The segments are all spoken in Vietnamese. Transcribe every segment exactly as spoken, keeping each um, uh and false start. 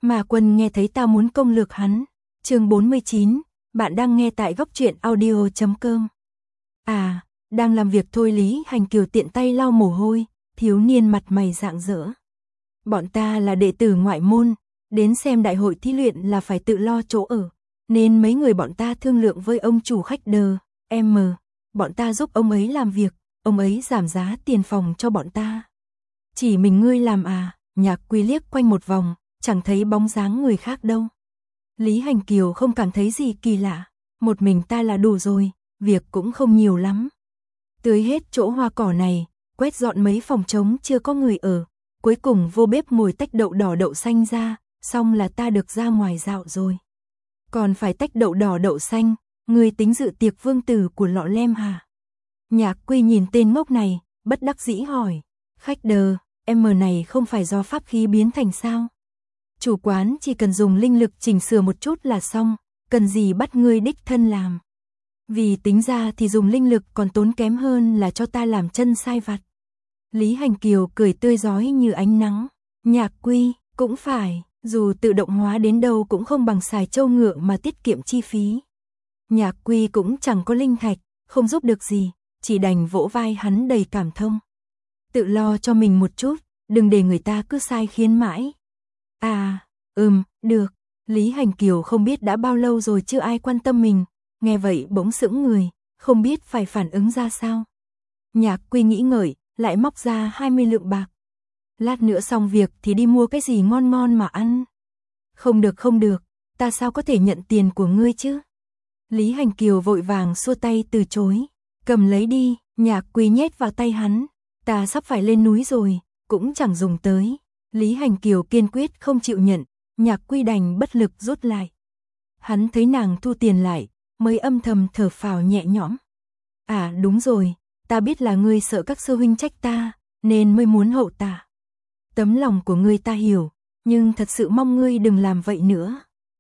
Mà Quân nghe thấy tao muốn công lược hắn. Chương bốn mươi chín, bạn đang nghe tại góc truyện audio chấm com. À, đang làm việc thôi. Lý Hành Kiều tiện tay lau mồ hôi, thiếu niên mặt mày rạng rỡ. Bọn ta là đệ tử ngoại môn, đến xem đại hội thí luyện là phải tự lo chỗ ở, nên mấy người bọn ta thương lượng với ông chủ khách đờ, em, bọn ta giúp ông ấy làm việc, ông ấy giảm giá tiền phòng cho bọn ta. Chỉ mình ngươi làm à? Nhạc Quy liếc quanh một vòng, chẳng thấy bóng dáng người khác đâu. Lý Hành Kiều không cảm thấy gì kỳ lạ, một mình ta là đủ rồi, việc cũng không nhiều lắm. Tưới hết chỗ hoa cỏ này, quét dọn mấy phòng trống chưa có người ở, cuối cùng vô bếp ngồi tách đậu đỏ đậu xanh ra, xong là ta được ra ngoài dạo rồi. Còn phải tách đậu đỏ đậu xanh, ngươi tính dự tiệc vương tử của Lọ Lem hả? Nhạc Quy nhìn tên ngốc này, bất đắc dĩ hỏi, khách đờ, em này không phải do pháp khí biến thành sao? Chủ quán chỉ cần dùng linh lực chỉnh sửa một chút là xong, cần gì bắt ngươi đích thân làm. Vì tính ra thì dùng linh lực còn tốn kém hơn là cho ta làm chân sai vặt. Lý Hành Kiều cười tươi rói như ánh nắng. Nhạc Quy, cũng phải, dù tự động hóa đến đâu cũng không bằng xài trâu ngựa mà tiết kiệm chi phí. Nhạc Quy cũng chẳng có linh thạch, không giúp được gì, chỉ đành vỗ vai hắn đầy cảm thông. Tự lo cho mình một chút, đừng để người ta cứ sai khiến mãi. À, ừm, được. Lý Hành Kiều không biết đã bao lâu rồi chưa ai quan tâm mình, nghe vậy bỗng sững người, không biết phải phản ứng ra sao. Nhạc Quy nghĩ ngợi, lại móc ra hai mươi lượng bạc. Lát nữa xong việc thì đi mua cái gì ngon ngon mà ăn. Không được không được, ta sao có thể nhận tiền của ngươi chứ? Lý Hành Kiều vội vàng xua tay từ chối. Cầm lấy đi, Nhạc Quy nhét vào tay hắn. Ta sắp phải lên núi rồi, cũng chẳng dùng tới. Lý Hành Kiều kiên quyết không chịu nhận, Nhạc Quy đành bất lực rút lại. Hắn thấy nàng thu tiền lại, mới âm thầm thở phào nhẹ nhõm. À đúng rồi, ta biết là ngươi sợ các sư huynh trách ta, nên mới muốn hậu tạ. Tấm lòng của ngươi ta hiểu, nhưng thật sự mong ngươi đừng làm vậy nữa.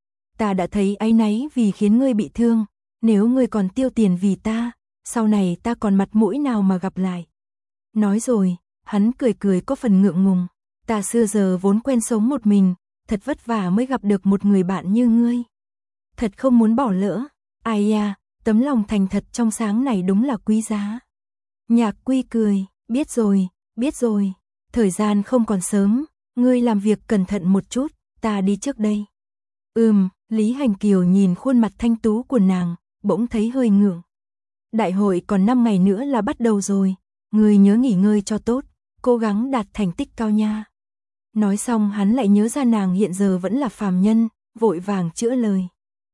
Ta đã thấy áy náy vì khiến ngươi bị thương, nếu ngươi còn tiêu tiền vì ta, sau này ta còn mặt mũi nào mà gặp lại. Nói rồi, hắn cười cười có phần ngượng ngùng. Ta xưa giờ vốn quen sống một mình, thật vất vả mới gặp được một người bạn như ngươi. Thật không muốn bỏ lỡ. Ai da, tấm lòng thành thật trong sáng này đúng là quý giá. Nhạc Quy cười, biết rồi, biết rồi. Thời gian không còn sớm, ngươi làm việc cẩn thận một chút, ta đi trước đây. Ừm, Lý Hành Kiều nhìn khuôn mặt thanh tú của nàng, bỗng thấy hơi ngượng. Đại hội còn năm ngày nữa là bắt đầu rồi, ngươi nhớ nghỉ ngơi cho tốt, cố gắng đạt thành tích cao nha. Nói xong hắn lại nhớ ra nàng hiện giờ vẫn là phàm nhân, vội vàng chữa lời.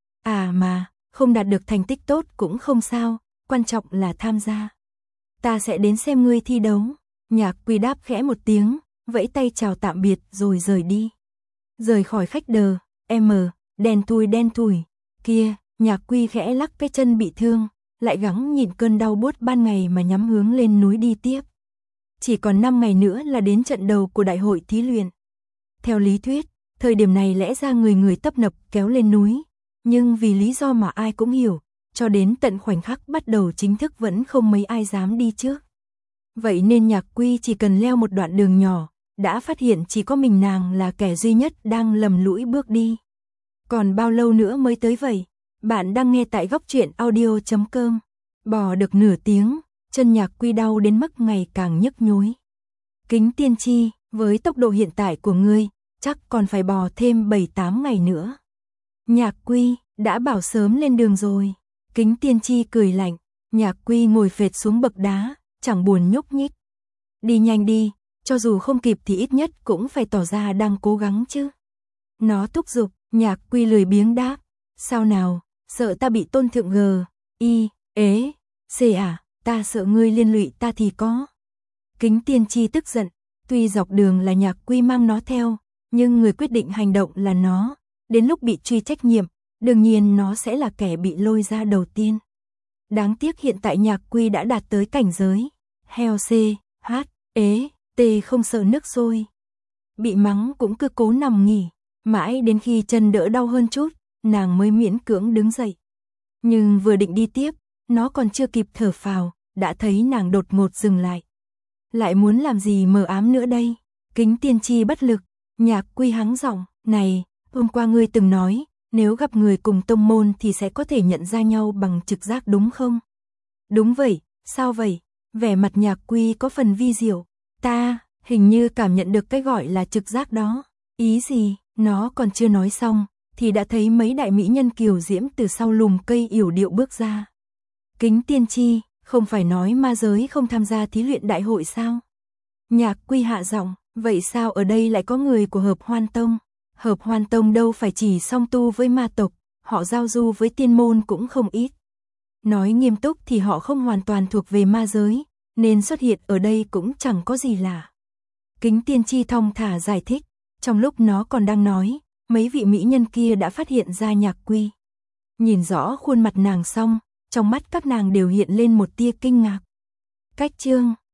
À mà, không đạt được thành tích tốt cũng không sao, quan trọng là tham gia. Ta sẽ đến xem ngươi thi đấu. Nhạc Quy đáp khẽ một tiếng, vẫy tay chào tạm biệt rồi rời đi. Rời khỏi khách đờ, em, đen thui đen thui. Kia, Nhạc Quy khẽ lắc cái chân bị thương, lại gắng nhịn cơn đau buốt ban ngày mà nhắm hướng lên núi đi tiếp. Chỉ còn năm ngày nữa là đến trận đầu của đại hội thí luyện. Theo lý thuyết, thời điểm này lẽ ra người người tấp nập kéo lên núi, nhưng vì lý do mà ai cũng hiểu, cho đến tận khoảnh khắc bắt đầu chính thức vẫn không mấy ai dám đi trước. Vậy nên Nhạc Quy chỉ cần leo một đoạn đường nhỏ, đã phát hiện chỉ có mình nàng là kẻ duy nhất đang lầm lũi bước đi. Còn bao lâu nữa mới tới vậy? Bạn đang nghe tại góc truyện audio chấm com. Bò được nửa tiếng, chân Nhạc Quy đau đến mức ngày càng nhức nhối. Kính tiên tri, với tốc độ hiện tại của ngươi, chắc còn phải bò thêm bảy tám ngày nữa. Nhạc Quy, đã bảo sớm lên đường rồi. Kính tiên tri cười lạnh, Nhạc Quy ngồi phệt xuống bậc đá, chẳng buồn nhúc nhích. Đi nhanh đi, cho dù không kịp thì ít nhất cũng phải tỏ ra đang cố gắng chứ. Nó thúc giục, Nhạc Quy lười biếng đáp, sao nào, sợ ta bị tôn thượng gờ, y, ế, xê à, ta sợ ngươi liên lụy ta thì có. Kính tiên tri tức giận, tuy dọc đường là Nhạc Quy mang nó theo, nhưng người quyết định hành động là nó, đến lúc bị truy trách nhiệm, đương nhiên nó sẽ là kẻ bị lôi ra đầu tiên. Đáng tiếc hiện tại Nhạc Quy đã đạt tới cảnh giới heo c, h, ế, t không sợ nước sôi. Bị mắng cũng cứ cố nằm nghỉ, mãi đến khi chân đỡ đau hơn chút, nàng mới miễn cưỡng đứng dậy. Nhưng vừa định đi tiếp, nó còn chưa kịp thở phào, đã thấy nàng đột ngột dừng lại. Lại muốn làm gì mờ ám nữa đây? Kính tiên tri bất lực, Nhạc Quy hắng giọng, này, Hôm qua ngươi từng nói, nếu gặp người cùng tông môn thì sẽ có thể nhận ra nhau bằng trực giác đúng không? Đúng vậy, sao vậy? Vẻ mặt Nhạc Quy có phần vi diệu. Ta, hình như cảm nhận được cái gọi là trực giác đó. Ý gì? Nó còn chưa nói xong, thì đã thấy mấy đại mỹ nhân kiều diễm từ sau lùm cây yểu điệu bước ra. Kính tiên tri, không phải nói ma giới không tham gia thí luyện đại hội sao? Nhạc Quy hạ giọng, vậy sao ở đây lại có người của Hợp Hoan Tông? Hợp Hoan Tông đâu phải chỉ song tu với ma tộc, họ giao du với tiên môn cũng không ít. Nói nghiêm túc thì họ không hoàn toàn thuộc về ma giới, nên xuất hiện ở đây cũng chẳng có gì lạ. Kính tiên tri thong thả giải thích, trong lúc nó còn đang nói, mấy vị mỹ nhân kia đã phát hiện ra Nhạc Quy. Nhìn rõ khuôn mặt nàng xong, trong mắt các nàng đều hiện lên một tia kinh ngạc. Cách chương